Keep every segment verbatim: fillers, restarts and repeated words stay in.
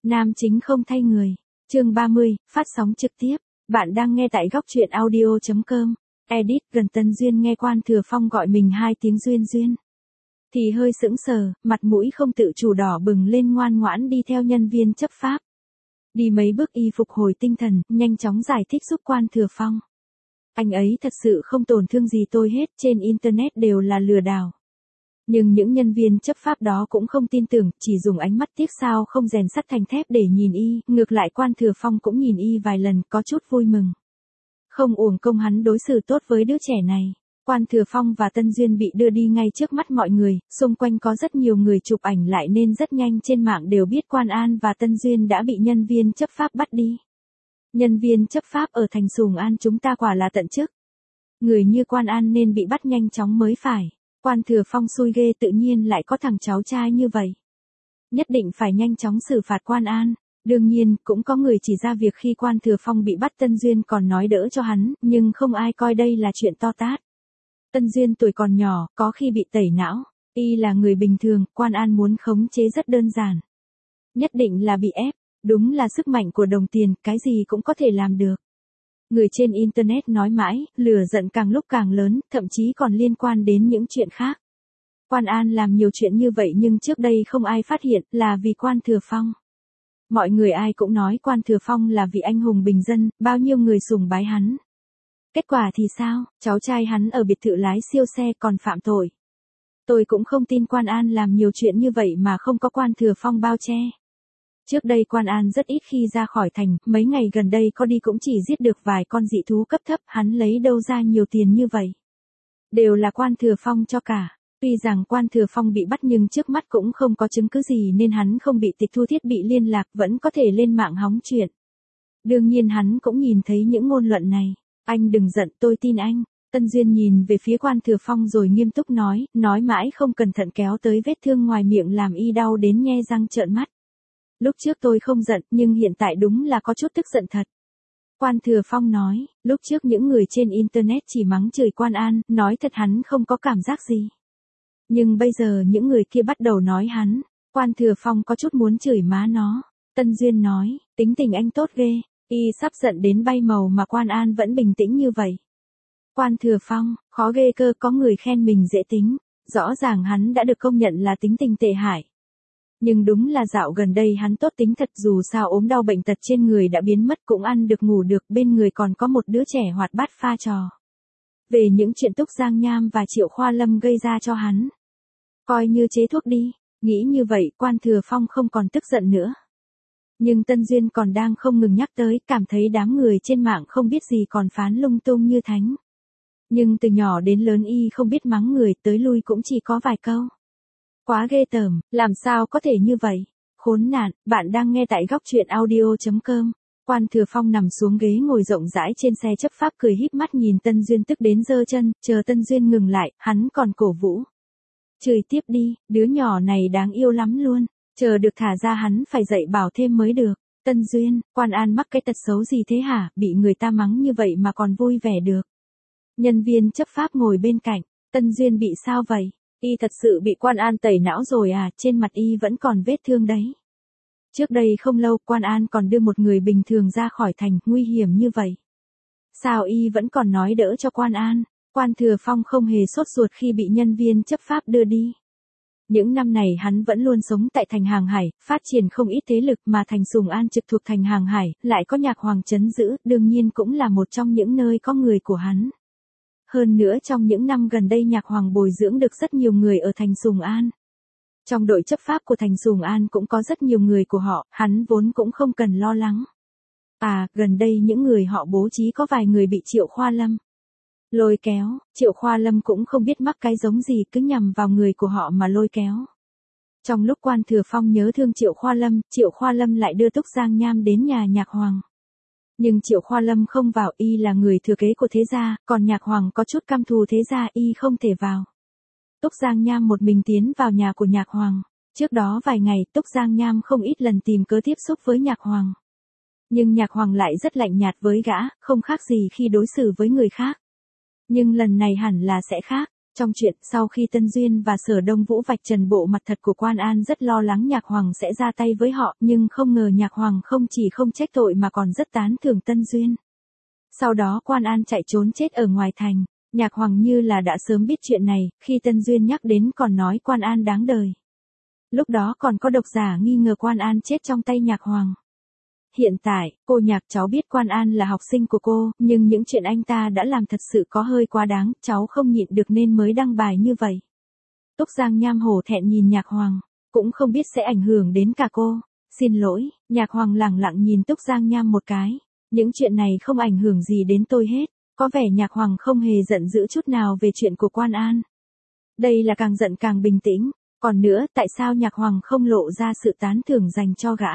Nam chính không thay người. Chương ba mươi, phát sóng trực tiếp. Bạn đang nghe tại góc truyện audio chấm com. Edit gần Tân Duyên nghe Quan Thừa Phong gọi mình hai tiếng Duyên Duyên. Thì hơi sững sờ, mặt mũi không tự chủ đỏ bừng lên, ngoan ngoãn đi theo nhân viên chấp pháp. Đi mấy bước y phục hồi tinh thần, nhanh chóng giải thích giúp Quan Thừa Phong. Anh ấy thật sự không tổn thương gì tôi hết, trên internet đều là lừa đảo. Nhưng những nhân viên chấp pháp đó cũng không tin tưởng, chỉ dùng ánh mắt tiếc sao không rèn sắt thành thép để nhìn y, ngược lại Quan Thừa Phong cũng nhìn y vài lần, có chút vui mừng. Không uổng công hắn đối xử tốt với đứa trẻ này. Quan Thừa Phong và Tân Duyên bị đưa đi ngay trước mắt mọi người, xung quanh có rất nhiều người chụp ảnh lại nên rất nhanh trên mạng đều biết Quan An và Tân Duyên đã bị nhân viên chấp pháp bắt đi. Nhân viên chấp pháp ở thành Sùng An chúng ta quả là tận chức. Người như Quan An nên bị bắt nhanh chóng mới phải. Quan Thừa Phong xui ghê, tự nhiên lại có thằng cháu trai như vậy. Nhất định phải nhanh chóng xử phạt Quan An. Đương nhiên, cũng có người chỉ ra việc khi Quan Thừa Phong bị bắt Tân Duyên còn nói đỡ cho hắn, nhưng không ai coi đây là chuyện to tát. Tân Duyên tuổi còn nhỏ, có khi bị tẩy não. Y là người bình thường, Quan An muốn khống chế rất đơn giản. Nhất định là bị ép. Đúng là sức mạnh của đồng tiền, cái gì cũng có thể làm được. Người trên Internet nói mãi, lửa giận càng lúc càng lớn, thậm chí còn liên quan đến những chuyện khác. Quan An làm nhiều chuyện như vậy nhưng trước đây không ai phát hiện, là vì Quan Thừa Phong. Mọi người ai cũng nói Quan Thừa Phong là vị anh hùng bình dân, bao nhiêu người sùng bái hắn. Kết quả thì sao, cháu trai hắn ở biệt thự lái siêu xe còn phạm tội. Tôi cũng không tin Quan An làm nhiều chuyện như vậy mà không có Quan Thừa Phong bao che. Trước đây Quan An rất ít khi ra khỏi thành, mấy ngày gần đây có đi cũng chỉ giết được vài con dị thú cấp thấp, hắn lấy đâu ra nhiều tiền như vậy. Đều là Quan Thừa Phong cho cả. Tuy rằng Quan Thừa Phong bị bắt nhưng trước mắt cũng không có chứng cứ gì nên hắn không bị tịch thu thiết bị liên lạc, vẫn có thể lên mạng hóng chuyện. Đương nhiên hắn cũng nhìn thấy những ngôn luận này. Anh đừng giận, tôi tin anh. Tân Duyên nhìn về phía Quan Thừa Phong rồi nghiêm túc nói, nói mãi không cẩn thận kéo tới vết thương ngoài miệng làm y đau đến nhe răng trợn mắt. Lúc trước tôi không giận, nhưng hiện tại đúng là có chút tức giận thật. Quan Thừa Phong nói, lúc trước những người trên Internet chỉ mắng chửi Quan An, nói thật hắn không có cảm giác gì. Nhưng bây giờ những người kia bắt đầu nói hắn, Quan Thừa Phong có chút muốn chửi má nó. Tân Duyên nói, tính tình anh tốt ghê, y sắp giận đến bay màu mà Quan An vẫn bình tĩnh như vậy. Quan Thừa Phong, khó ghê cơ, có người khen mình dễ tính, rõ ràng hắn đã được công nhận là tính tình tệ hại. Nhưng đúng là dạo gần đây hắn tốt tính thật, dù sao ốm đau bệnh tật trên người đã biến mất, cũng ăn được ngủ được, bên người còn có một đứa trẻ hoạt bát pha trò. Về những chuyện Túc Giang Nham và Triệu Khoa Lâm gây ra cho hắn, coi như chế thuốc đi. Nghĩ như vậy Quan Thừa Phong không còn tức giận nữa. Nhưng Tân Duyên còn đang không ngừng nhắc tới, cảm thấy đám người trên mạng không biết gì còn phán lung tung như thánh. Nhưng từ nhỏ đến lớn y không biết mắng người, tới lui cũng chỉ có vài câu. Quá ghê tởm, làm sao có thể như vậy? Khốn nạn, bạn đang nghe tại góc truyện audio chấm com. Quan Thừa Phong nằm xuống ghế ngồi rộng rãi trên xe chấp pháp cười híp mắt nhìn Tân Duyên tức đến giơ chân, chờ Tân Duyên ngừng lại, hắn còn cổ vũ. Chửi tiếp đi, đứa nhỏ này đáng yêu lắm luôn, chờ được thả ra hắn phải dạy bảo thêm mới được. Tân Duyên, Quan An mắc cái tật xấu gì thế hả, bị người ta mắng như vậy mà còn vui vẻ được. Nhân viên chấp pháp ngồi bên cạnh, Tân Duyên bị sao vậy? Y thật sự bị Quan An tẩy não rồi à, trên mặt y vẫn còn vết thương đấy. Trước đây không lâu Quan An còn đưa một người bình thường ra khỏi thành, nguy hiểm như vậy. Sao y vẫn còn nói đỡ cho Quan An? Quan Thừa Phong không hề sốt ruột khi bị nhân viên chấp pháp đưa đi. Những năm này hắn vẫn luôn sống tại thành Hàng Hải, phát triển không ít thế lực, mà thành Sùng An trực thuộc thành Hàng Hải, lại có Nhạc Hoàng trấn giữ, đương nhiên cũng là một trong những nơi có người của hắn. Hơn nữa trong những năm gần đây Nhạc Hoàng bồi dưỡng được rất nhiều người ở thành Sùng An. Trong đội chấp pháp của thành Sùng An cũng có rất nhiều người của họ, hắn vốn cũng không cần lo lắng. À, gần đây những người họ bố trí có vài người bị Triệu Khoa Lâm lôi kéo, Triệu Khoa Lâm cũng không biết mắc cái giống gì, cứ nhằm vào người của họ mà lôi kéo. Trong lúc Quan Thừa Phong nhớ thương Triệu Khoa Lâm, Triệu Khoa Lâm lại đưa Túc Giang Nham đến nhà Nhạc Hoàng. Nhưng Triệu Khoa Lâm không vào, y là người thừa kế của thế gia, còn Nhạc Hoàng có chút căm thù thế gia, y không thể vào. Túc Giang Nham một mình tiến vào nhà của Nhạc Hoàng. Trước đó vài ngày, Túc Giang Nham không ít lần tìm cớ tiếp xúc với Nhạc Hoàng. Nhưng Nhạc Hoàng lại rất lạnh nhạt với gã, không khác gì khi đối xử với người khác. Nhưng lần này hẳn là sẽ khác. Trong chuyện, sau khi Tân Duyên và Sở Đông Vũ vạch trần bộ mặt thật của Quan An rất lo lắng Nhạc Hoàng sẽ ra tay với họ, nhưng không ngờ Nhạc Hoàng không chỉ không trách tội mà còn rất tán thưởng Tân Duyên. Sau đó Quan An chạy trốn chết ở ngoài thành. Nhạc Hoàng như là đã sớm biết chuyện này, khi Tân Duyên nhắc đến còn nói Quan An đáng đời. Lúc đó còn có độc giả nghi ngờ Quan An chết trong tay Nhạc Hoàng. Hiện tại, cô Nhạc cháu biết Quan An là học sinh của cô, nhưng những chuyện anh ta đã làm thật sự có hơi quá đáng, cháu không nhịn được nên mới đăng bài như vậy. Túc Giang Nham hổ thẹn nhìn Nhạc Hoàng, cũng không biết sẽ ảnh hưởng đến cả cô. Xin lỗi, Nhạc Hoàng lẳng lặng nhìn Túc Giang Nham một cái. Những chuyện này không ảnh hưởng gì đến tôi hết. Có vẻ Nhạc Hoàng không hề giận dữ chút nào về chuyện của Quan An. Đây là càng giận càng bình tĩnh. Còn nữa, tại sao Nhạc Hoàng không lộ ra sự tán thưởng dành cho gã?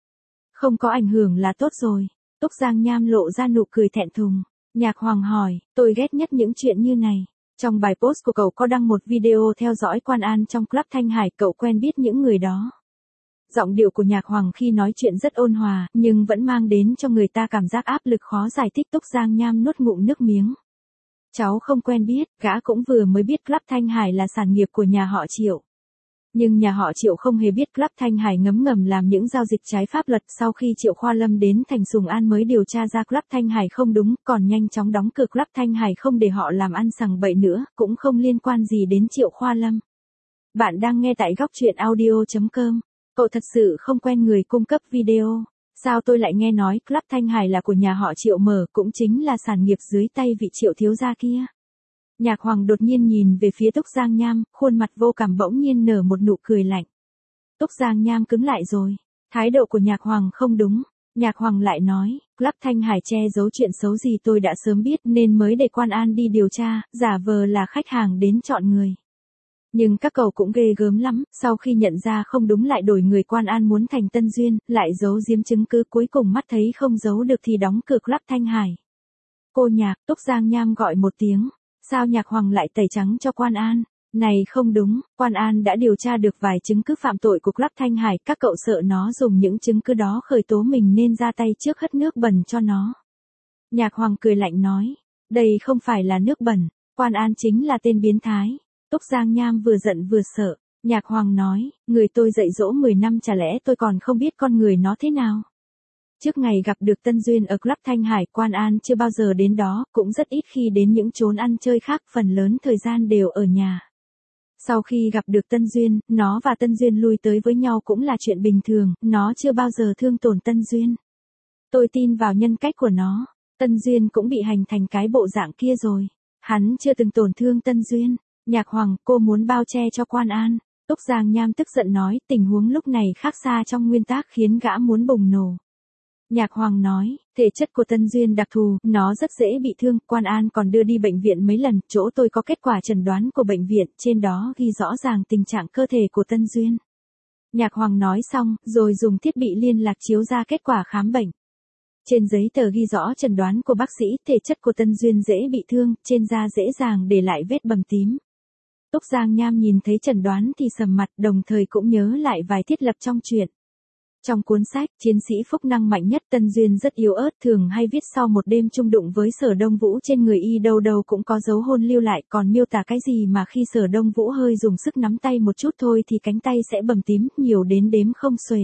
Không có ảnh hưởng là tốt rồi. Túc Giang Nham lộ ra nụ cười thẹn thùng. Nhạc Hoàng hỏi, tôi ghét nhất những chuyện như này. Trong bài post của cậu có đăng một video theo dõi Quan An trong club Thanh Hải, cậu quen biết những người đó. Giọng điệu của Nhạc Hoàng khi nói chuyện rất ôn hòa, nhưng vẫn mang đến cho người ta cảm giác áp lực khó giải thích. Túc Giang Nham nuốt ngụm nước miếng. Cháu không quen biết, gã cũng vừa mới biết club Thanh Hải là sản nghiệp của nhà họ Triệu. Nhưng nhà họ Triệu không hề biết club Thanh Hải ngấm ngầm làm những giao dịch trái pháp luật. Sau khi Triệu Khoa Lâm đến thành Sùng An mới điều tra ra club Thanh Hải không đúng, còn nhanh chóng đóng cửa club Thanh Hải không để họ làm ăn sằng bậy nữa, cũng không liên quan gì đến Triệu Khoa Lâm. Bạn đang nghe tại góc truyện audio chấm com. Cậu thật sự không quen người cung cấp video. Sao tôi lại nghe nói club Thanh Hải là của nhà họ Triệu mở, cũng chính là sản nghiệp dưới tay vị Triệu thiếu gia kia. Nhạc Hoàng đột nhiên nhìn về phía Túc Giang Nham, khuôn mặt vô cảm bỗng nhiên nở một nụ cười lạnh. Túc Giang Nham cứng lại rồi. Thái độ của Nhạc Hoàng không đúng. Nhạc Hoàng lại nói, club Thanh Hải che giấu chuyện xấu gì tôi đã sớm biết nên mới để Quan An đi điều tra, giả vờ là khách hàng đến chọn người. Nhưng các cậu cũng ghê gớm lắm, sau khi nhận ra không đúng lại đổi người. Quan An muốn thành Tân Duyên, lại giấu giếm chứng cứ, cuối cùng mắt thấy không giấu được thì đóng cửa club Thanh Hải. Cô Nhạc, Túc Giang Nham gọi một tiếng. Sao Nhạc Hoàng lại tẩy trắng cho Quan An? Này không đúng, Quan An đã điều tra được vài chứng cứ phạm tội của club Thanh Hải, các cậu sợ nó dùng những chứng cứ đó khởi tố mình nên ra tay trước hất nước bẩn cho nó. Nhạc Hoàng cười lạnh nói, đây không phải là nước bẩn, Quan An chính là tên biến thái. Túc Giang Nham vừa giận vừa sợ. Nhạc Hoàng nói, người tôi dạy dỗ mười năm chả lẽ tôi còn không biết con người nó thế nào? Trước ngày gặp được Tân Duyên ở club Thanh Hải, Quan An chưa bao giờ đến đó, cũng rất ít khi đến những chốn ăn chơi khác, phần lớn thời gian đều ở nhà. Sau khi gặp được Tân Duyên, nó và Tân Duyên lui tới với nhau cũng là chuyện bình thường, nó chưa bao giờ thương tổn Tân Duyên. Tôi tin vào nhân cách của nó. Tân Duyên cũng bị hành thành cái bộ dạng kia rồi. Hắn chưa từng tổn thương Tân Duyên. Nhạc Hoàng, cô muốn bao che cho Quan An. Túc Giang Nham tức giận nói, tình huống lúc này khác xa trong nguyên tắc khiến gã muốn bùng nổ. Nhạc Hoàng nói, thể chất của Tân Duyên đặc thù, nó rất dễ bị thương, Quan An còn đưa đi bệnh viện mấy lần, chỗ tôi có kết quả chẩn đoán của bệnh viện, trên đó ghi rõ ràng tình trạng cơ thể của Tân Duyên. Nhạc Hoàng nói xong, rồi dùng thiết bị liên lạc chiếu ra kết quả khám bệnh. Trên giấy tờ ghi rõ chẩn đoán của bác sĩ, thể chất của Tân Duyên dễ bị thương, trên da dễ dàng để lại vết bầm tím. Túc Giang Nham nhìn thấy chẩn đoán thì sầm mặt, đồng thời cũng nhớ lại vài thiết lập trong truyện. Trong cuốn sách, chiến sĩ phúc năng mạnh nhất Tân Duyên rất yếu ớt, thường hay viết sau một đêm chung đụng với Sở Đông Vũ trên người y đâu đâu cũng có dấu hôn lưu lại, còn miêu tả cái gì mà khi Sở Đông Vũ hơi dùng sức nắm tay một chút thôi thì cánh tay sẽ bầm tím, nhiều đến đếm không xuể.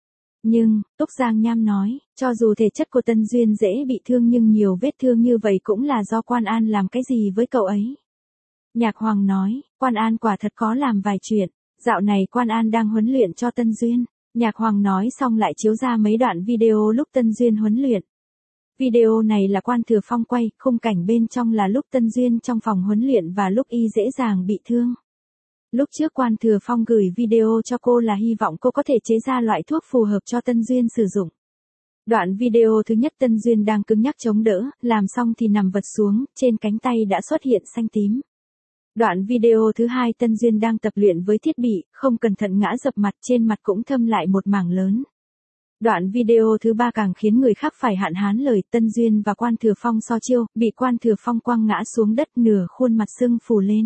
Nhưng, Túc Giang Nham nói, cho dù thể chất của Tân Duyên dễ bị thương nhưng nhiều vết thương như vậy cũng là do Quan An làm cái gì với cậu ấy. Nhạc Hoàng nói, Quan An quả thật có làm vài chuyện, dạo này Quan An đang huấn luyện cho Tân Duyên. Nhạc Hoàng nói xong lại chiếu ra mấy đoạn video lúc Tân Duyên huấn luyện. Video này là Quan Thừa Phong quay, khung cảnh bên trong là lúc Tân Duyên trong phòng huấn luyện và lúc y dễ dàng bị thương. Lúc trước Quan Thừa Phong gửi video cho cô là hy vọng cô có thể chế ra loại thuốc phù hợp cho Tân Duyên sử dụng. Đoạn video thứ nhất Tân Duyên đang cứng nhắc chống đỡ, làm xong thì nằm vật xuống, trên cánh tay đã xuất hiện xanh tím. Đoạn video thứ hai Tân Duyên đang tập luyện với thiết bị, không cẩn thận ngã dập mặt, trên mặt cũng thâm lại một mảng lớn. Đoạn video thứ ba càng khiến người khác phải hạn hán lời, Tân Duyên và Quan Thừa Phong so chiêu, bị Quan Thừa Phong quăng ngã xuống đất, nửa khuôn mặt sưng phù lên.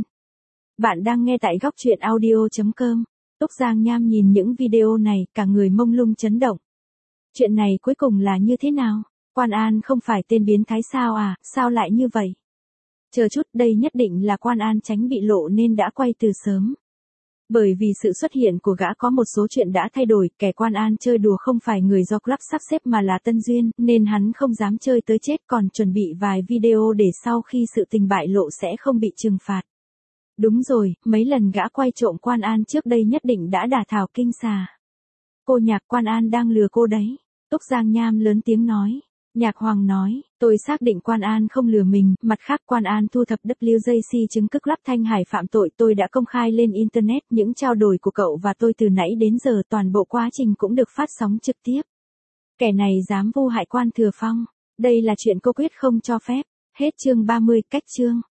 Bạn đang nghe tại góc truyện audio chấm com. Túc Giang Nham nhìn những video này, cả người mông lung chấn động. Chuyện này cuối cùng là như thế nào? Quan An không phải tên biến thái sao à, sao lại như vậy? Chờ chút, đây nhất định là Quan An tránh bị lộ nên đã quay từ sớm. Bởi vì sự xuất hiện của gã có một số chuyện đã thay đổi, kẻ Quan An chơi đùa không phải người do club sắp xếp mà là Tân Duyên, nên hắn không dám chơi tới chết còn chuẩn bị vài video để sau khi sự tình bại lộ sẽ không bị trừng phạt. Đúng rồi, mấy lần gã quay trộm Quan An trước đây nhất định đã đả thảo kinh xà. Cô Nhạc, Quan An đang lừa cô đấy. Túc Giang Nham lớn tiếng nói. Nhạc Hoàng nói, tôi xác định Quan An không lừa mình, mặt khác Quan An thu thập W J C chứng cứ club Thanh Hải phạm tội, tôi đã công khai lên Internet, những trao đổi của cậu và tôi từ nãy đến giờ toàn bộ quá trình cũng được phát sóng trực tiếp. Kẻ này dám vu hại Quan Thừa Phong, đây là chuyện cô quyết không cho phép. Hết chương ba mươi, cách chương.